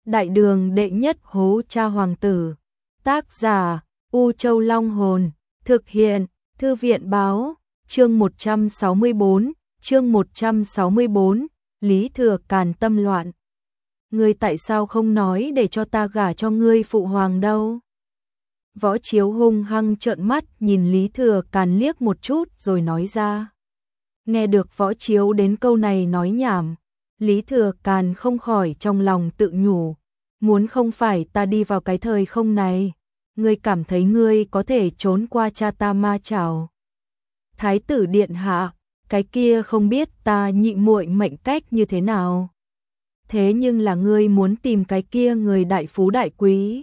Đại đường đệ nhất hố cha hoàng tử. Tác giả U Châu Long Hồn. Thực hiện Thư viện Báo. Chương 164. Lý Thừa Càn tâm loạn. Ngươi tại sao không nói để cho ta gả cho ngươi phụ hoàng đâu? Võ Chiếu hung hăng trợn mắt nhìn Lý Thừa Càn liếc một chút rồi nói ra. Nghe được Võ Chiếu đến câu này nói nhảm, Lý Thừa Càn không khỏi trong lòng tự nhủ. Muốn không phải ta đi vào cái thời không này, ngươi cảm thấy ngươi có thể trốn qua cha ta ma chảo. Thái tử điện hạ, cái kia không biết ta nhị muội mệnh cách như thế nào. Thế nhưng là ngươi muốn tìm cái kia người đại phú đại quý.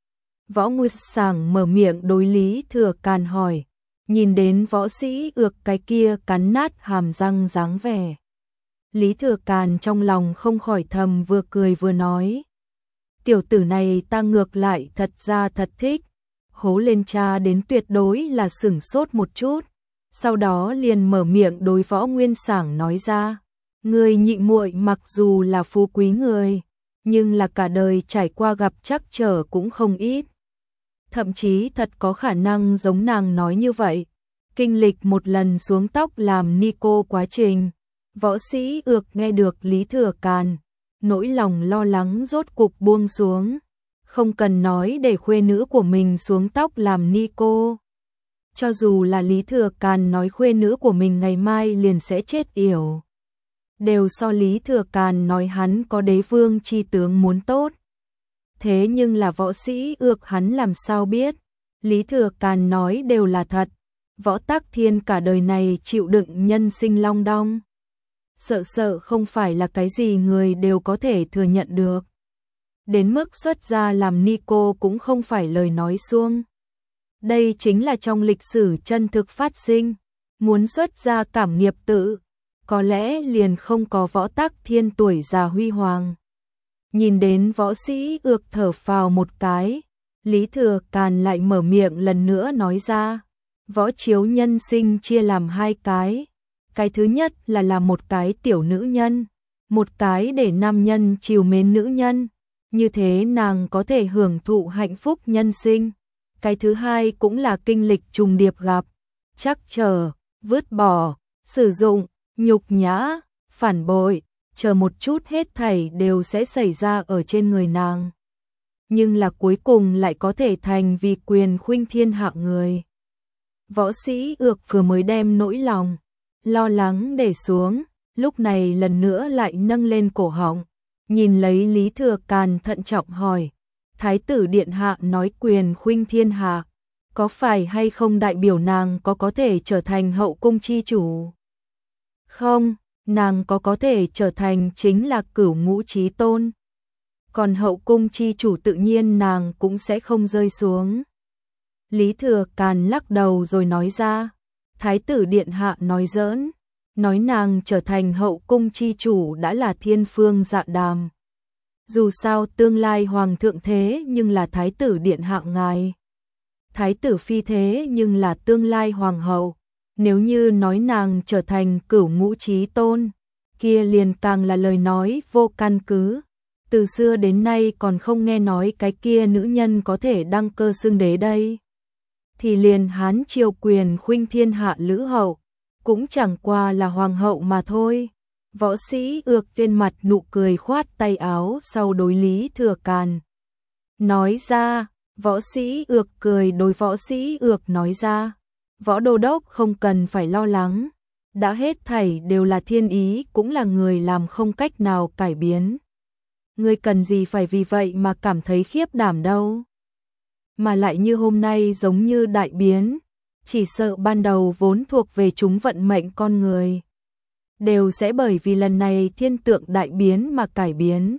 Võ Nguyên Sàng mở miệng đối Lý Thừa Càn hỏi, nhìn đến võ sĩ ược cái kia cắn nát hàm răng dáng vẻ. Lý Thừa Càn trong lòng không khỏi thầm vừa cười vừa nói. Tiểu tử này ta ngược lại thật ra thật thích. Hố lên cha đến tuyệt đối là sửng sốt một chút. Sau đó liền mở miệng đối Võ Nguyên Sảng nói ra. Người nhị muội mặc dù là phú quý người, nhưng là cả đời trải qua gặp trắc trở cũng không ít. Thậm chí thật có khả năng giống nàng nói như vậy. Kinh lịch một lần xuống tóc làm ni cô quá trình. Võ sĩ ược nghe được Lý Thừa Càn, nỗi lòng lo lắng rốt cục buông xuống. Không cần nói để khuê nữ của mình xuống tóc làm ni cô. Cho dù là Lý Thừa Càn nói khuê nữ của mình ngày mai liền sẽ chết yểu, đều so Lý Thừa Càn nói hắn có đế vương chi tướng muốn tốt. Thế nhưng là võ sĩ ược hắn làm sao biết, Lý Thừa Càn nói đều là thật. Võ Tắc Thiên cả đời này chịu đựng nhân sinh long đong. Sợ không phải là cái gì người đều có thể thừa nhận được. Đến mức xuất gia làm ni cô cũng không phải lời nói suông. Đây chính là trong lịch sử chân thực phát sinh. Muốn xuất gia cảm nghiệp tự, có lẽ liền không có Võ Tắc Thiên tuổi già huy hoàng. Nhìn đến võ sĩ ược thở phào một cái, Lý Thừa Càn lại mở miệng lần nữa nói ra. Võ Chiếu nhân sinh chia làm hai cái. Cái thứ nhất là một cái tiểu nữ nhân, một cái để nam nhân trìu mến nữ nhân, như thế nàng có thể hưởng thụ hạnh phúc nhân sinh. Cái thứ hai cũng là kinh lịch trùng điệp gặp, trắc trở, vứt bỏ, sử dụng, nhục nhã, phản bội, chờ một chút hết thảy đều sẽ xảy ra ở trên người nàng. Nhưng là cuối cùng lại có thể thành vì quyền khuynh thiên hạ người. Võ sĩ ược vừa mới đem nỗi lòng lo lắng để xuống, lúc này lần nữa lại nâng lên cổ họng, nhìn lấy Lý Thừa Càn thận trọng hỏi, Thái tử điện hạ nói quyền khuynh thiên hạ, có phải hay không đại biểu nàng có thể trở thành hậu cung chi chủ? Không, nàng có thể trở thành chính là cửu ngũ chí tôn. Còn hậu cung chi chủ tự nhiên nàng cũng sẽ không rơi xuống. Lý Thừa Càn lắc đầu rồi nói ra. Thái tử điện hạ nói giỡn, nói nàng trở thành hậu cung chi chủ đã là thiên phương dạ đàm. Dù sao tương lai hoàng thượng thế nhưng là thái tử điện hạ ngài. Thái tử phi thế nhưng là tương lai hoàng hậu. Nếu như nói nàng trở thành cửu ngũ chí tôn, kia liền càng là lời nói vô căn cứ. Từ xưa đến nay còn không nghe nói cái kia nữ nhân có thể đăng cơ xưng đế đây. Thì liền Hán triều quyền khuynh thiên hạ lữ hậu, cũng chẳng qua là hoàng hậu mà thôi. Võ sĩ ược trên mặt nụ cười khoát tay áo sau đối Lý Thừa Càn. Nói ra, võ sĩ ược cười đối võ sĩ ược nói ra. Võ đô đốc không cần phải lo lắng, đã hết thảy đều là thiên ý cũng là người làm không cách nào cải biến. Ngươi cần gì phải vì vậy mà cảm thấy khiếp đảm đâu. Mà lại như hôm nay giống như đại biến, chỉ sợ ban đầu vốn thuộc về chúng vận mệnh con người. Đều sẽ bởi vì lần này thiên tượng đại biến mà cải biến.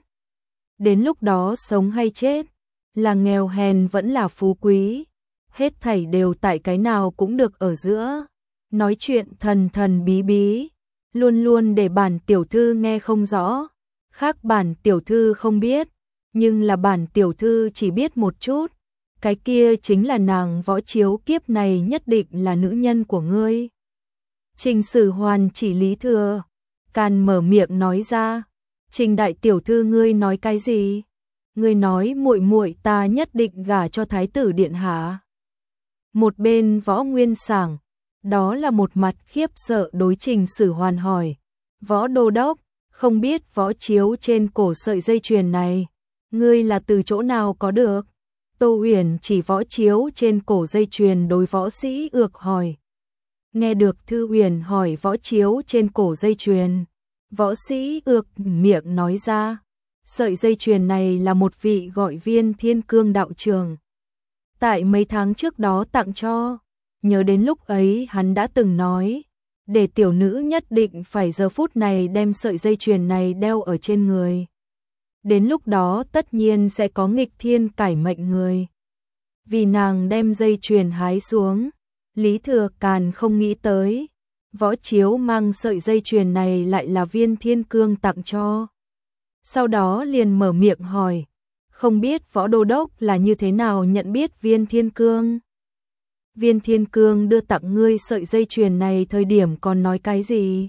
Đến lúc đó sống hay chết, là nghèo hèn vẫn là phú quý, hết thảy đều tại cái nào cũng được ở giữa. Nói chuyện thần bí bí, luôn luôn để bản tiểu thư nghe không rõ, khác bản tiểu thư không biết, nhưng là bản tiểu thư chỉ biết một chút. Cái kia chính là nàng Võ Chiếu kiếp này nhất định là nữ nhân của ngươi. Trình Sử Hoàn chỉ Lý Thừa Càn mở miệng nói ra. Trình đại tiểu thư ngươi nói cái gì? Ngươi nói muội muội ta nhất định gả cho thái tử điện hạ. Một bên Võ Nguyên Sảng, đó là một mặt khiếp sợ đối Trình Sử Hoàn hỏi. Võ đô đốc, không biết võ chiếu trên cổ sợi dây chuyền này, ngươi là từ chỗ nào có được? Tô Uyển chỉ võ chiếu trên cổ dây chuyền đối võ sĩ Ược hỏi. Nghe được Thư Uyển hỏi võ chiếu trên cổ dây chuyền, võ sĩ Ược miệng nói ra, sợi dây chuyền này là một vị gọi Viên Thiên Cương đạo trưởng tại mấy tháng trước đó tặng cho. Nhớ đến lúc ấy hắn đã từng nói, để tiểu nữ nhất định phải giờ phút này đem sợi dây chuyền này đeo ở trên người. Đến lúc đó tất nhiên sẽ có nghịch thiên cải mệnh người. Vì nàng đem dây chuyền hái xuống, Lý Thừa Càn không nghĩ tới, võ chiếu mang sợi dây chuyền này lại là Viên Thiên Cương tặng cho. Sau đó liền mở miệng hỏi, không biết võ đô đốc là như thế nào nhận biết Viên Thiên Cương? Viên Thiên Cương đưa tặng ngươi sợi dây chuyền này thời điểm còn nói cái gì?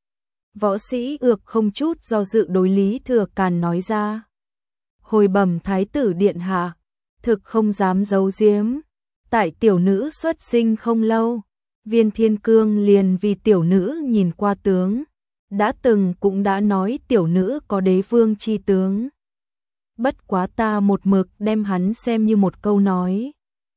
Võ sĩ Ược không chút do dự đối Lý Thừa Càn nói ra. Hồi bẩm thái tử điện hạ, thực không dám giấu giếm, tại tiểu nữ xuất sinh không lâu, Viên Thiên Cương liền vì tiểu nữ nhìn qua tướng, đã từng cũng đã nói tiểu nữ có đế vương chi tướng. Bất quá ta một mực đem hắn xem như một câu nói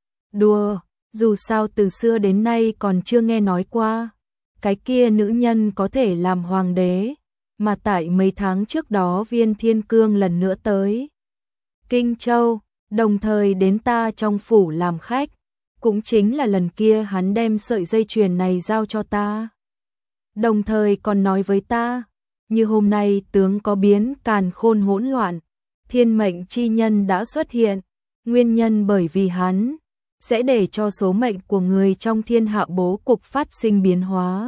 đùa, dù sao từ xưa đến nay còn chưa nghe nói qua cái kia nữ nhân có thể làm hoàng đế, mà tại mấy tháng trước đó Viên Thiên Cương lần nữa tới Kinh Châu, đồng thời đến ta trong phủ làm khách, cũng chính là lần kia hắn đem sợi dây chuyền này giao cho ta. Đồng thời còn nói với ta, như hôm nay tướng có biến càn khôn hỗn loạn, thiên mệnh chi nhân đã xuất hiện, nguyên nhân bởi vì hắn sẽ để cho số mệnh của người trong thiên hạ bố cục phát sinh biến hóa.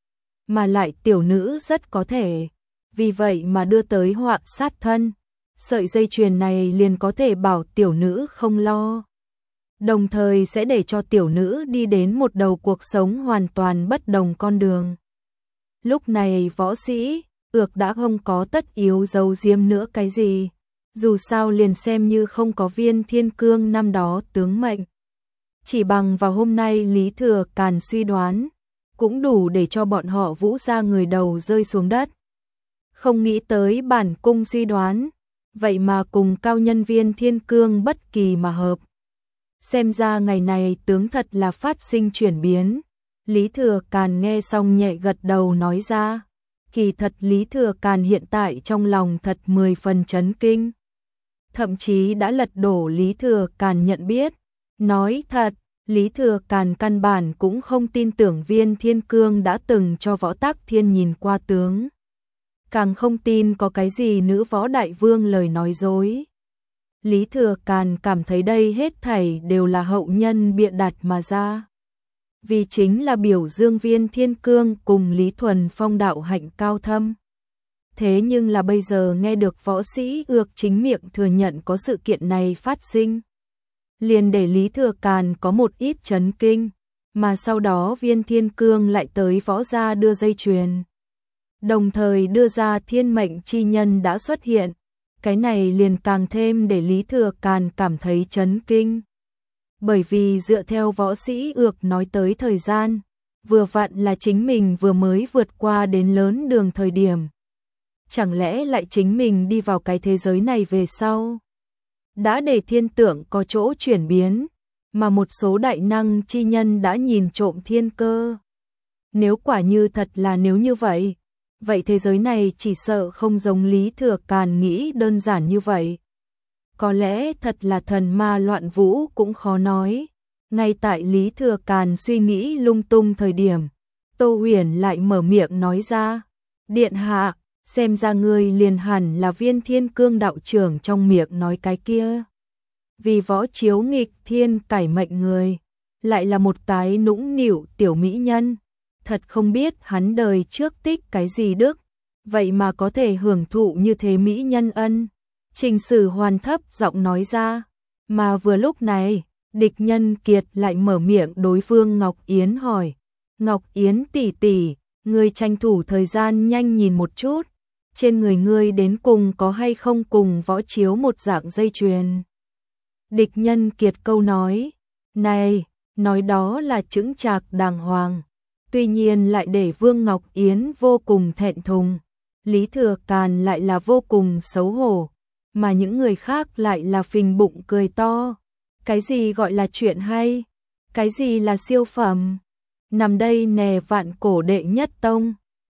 Mà lại tiểu nữ rất có thể, vì vậy mà đưa tới họa sát thân, sợi dây chuyền này liền có thể bảo tiểu nữ không lo. Đồng thời sẽ để cho tiểu nữ đi đến một đầu cuộc sống hoàn toàn bất đồng con đường. Lúc này võ sĩ Ược đã không có tất yếu giấu giếm nữa cái gì, dù sao liền xem như không có Viên Thiên Cương năm đó tướng mệnh. Chỉ bằng vào hôm nay Lý Thừa Càn suy đoán, cũng đủ để cho bọn họ Vũ gia người đầu rơi xuống đất. Không nghĩ tới bản cung suy đoán, vậy mà cùng cao nhân Viên Thiên Cương bất kỳ mà hợp. Xem ra ngày này tướng thật là phát sinh chuyển biến. Lý Thừa Càn nghe xong nhẹ gật đầu nói ra. Kỳ thật Lý Thừa Càn hiện tại trong lòng thật 10 phần chấn kinh. Thậm chí đã lật đổ Lý Thừa Càn nhận biết. Nói thật, Lý Thừa Càn căn bản cũng không tin tưởng Viên Thiên Cương đã từng cho Võ Tắc Thiên nhìn qua tướng. Càng không tin có cái gì nữ võ đại vương lời nói dối. Lý Thừa Càn cảm thấy đây hết thảy đều là hậu nhân bịa đặt mà ra. Vì chính là biểu dương Viên Thiên Cương cùng Lý Thuần Phong đạo hạnh cao thâm. Thế nhưng là bây giờ nghe được võ sĩ Ược chính miệng thừa nhận có sự kiện này phát sinh, liền để Lý Thừa Càn có một ít chấn kinh, mà sau đó Viên Thiên Cương lại tới võ gia đưa dây chuyền. Đồng thời đưa ra thiên mệnh chi nhân đã xuất hiện, cái này liền càng thêm để Lý Thừa Càn cảm thấy chấn kinh. Bởi vì dựa theo võ sĩ Ược nói tới thời gian, vừa vặn là chính mình vừa mới vượt qua đến lớn đường thời điểm. Chẳng lẽ lại chính mình đi vào cái thế giới này về sau, đã để thiên tượng có chỗ chuyển biến, mà một số đại năng chi nhân đã nhìn trộm thiên cơ. Nếu quả như thật là nếu như vậy, vậy thế giới này chỉ sợ không giống Lý Thừa Càn nghĩ đơn giản như vậy. Có lẽ thật là thần ma loạn vũ cũng khó nói. Ngay tại Lý Thừa Càn suy nghĩ lung tung thời điểm, Tô Huyền lại mở miệng nói ra. Điện hạ, xem ra ngươi liền hẳn là Viên Thiên Cương đạo trưởng trong miệng nói cái kia. Vì võ chiếu nghịch thiên cải mệnh người, lại là một cái nũng nịu tiểu mỹ nhân. Thật không biết hắn đời trước tích cái gì đức, vậy mà có thể hưởng thụ như thế mỹ nhân ân. Trình Sử Hoàn thấp giọng nói ra, mà vừa lúc này, địch nhân kiệt lại mở miệng đối phương Ngọc Yến hỏi. Ngọc Yến tỷ tỷ, ngươi tranh thủ thời gian nhanh nhìn một chút, trên người ngươi đến cùng có hay không cùng Võ Chiếu một dạng dây chuyền. Địch Nhân Kiệt câu nói, này, nói đó là chững chạc đàng hoàng, tuy nhiên lại để Vương Ngọc Yến vô cùng thẹn thùng, Lý Thừa Càn lại là vô cùng xấu hổ, mà những người khác lại là phình bụng cười to. Cái gì gọi là chuyện hay? Cái gì là siêu phẩm? Nằm đây nè Vạn Cổ đệ nhất tông.